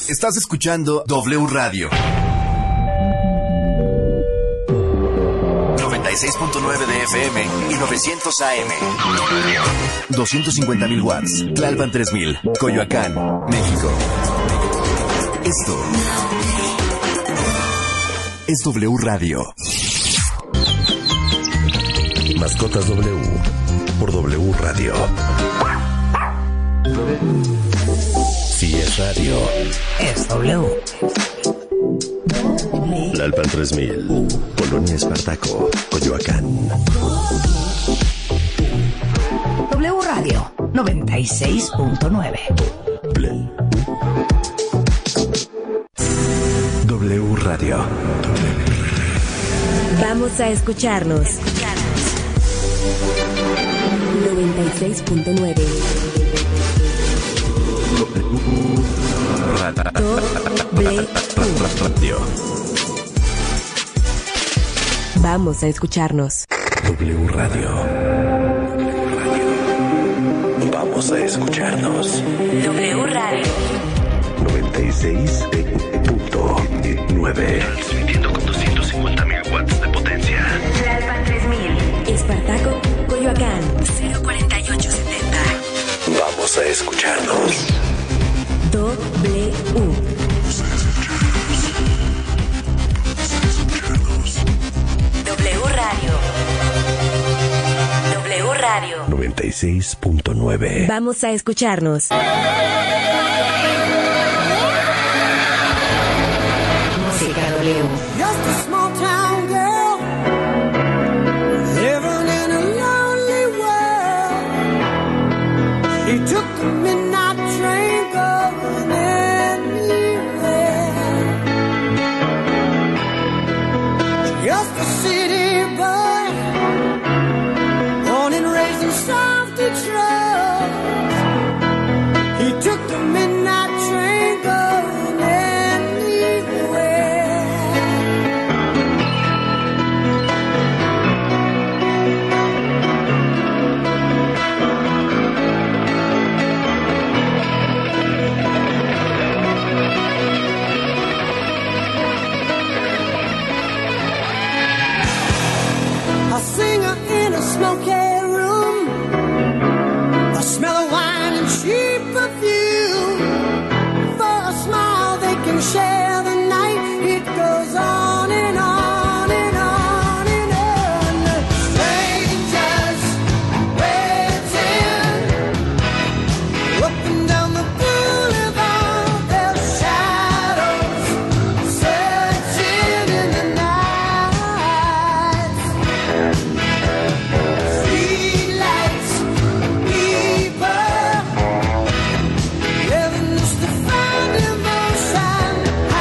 Estás escuchando W Radio 96.9 de FM y 900 AM. 250.000 watts. Tlalpan 3000, Coyoacán, México. Esto es W Radio. Mascotas W por W Radio. Si es radio, es W. Tlalpan 3000, Colonia Espartaco, Coyoacán. W Radio 96.9. W Radio. Vamos a escucharnos. 96.9. Radio. Vamos a escucharnos. W Radio. Vamos a escucharnos. W Radio 96.9. Transmitiendo con 250.000 watts de potencia. Tlalpan 3000. Espartaco, Coyoacán. 04870. Vamos a escucharnos. W. W Radio. W Radio 96.9. Vamos a escucharnos. Música W. Just a small town girl living in a lonely world. She took the midnight train going anywhere. Just a city boy, born and raised in South Detroit. He took the midnight train going anywhere. A singer in a smoky room, a smell of wine and cheap perfume. For a smile they can share the night. It goes on and on and on and on. Strangers waiting up and down the boulevard. Their shadows searching in the night. Streetlights, people, living just to find emotion.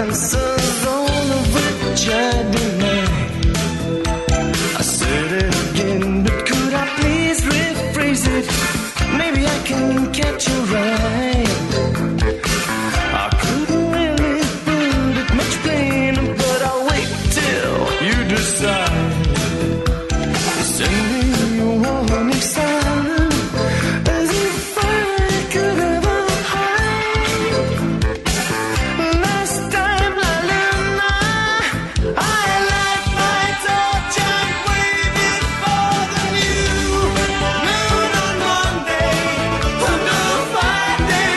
answers, all of which I deny. I said it again, but could I please rephrase it? Maybe I can catch you right. I couldn't really put it much plainer, but I'll wait till you decide. Send me a warning sign, as if I could ever hide. Last time, la la la, I light my torch and wave it for the new moon on Monday. On the Friday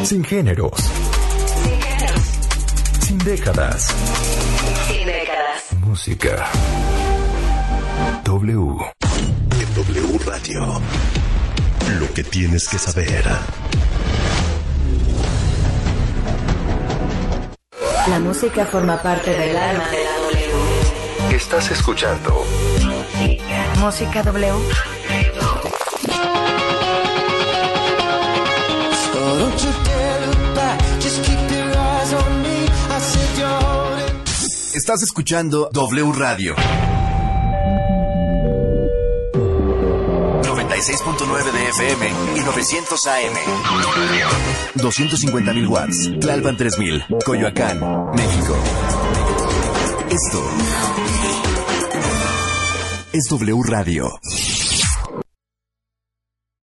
Sin géneros. Sin décadas. Sin décadas. Música. W. En W Radio. Lo que tienes que saber. La música forma parte del alma de la W. Estás escuchando Música W. Oh, don't you dare look back, just keep your eyes on me. I said you're holding. Estás escuchando W Radio 96.9 de FM y 900 AM. 250.000 watts. Tlalpan 3000, Coyoacán, México. Esto es W Radio.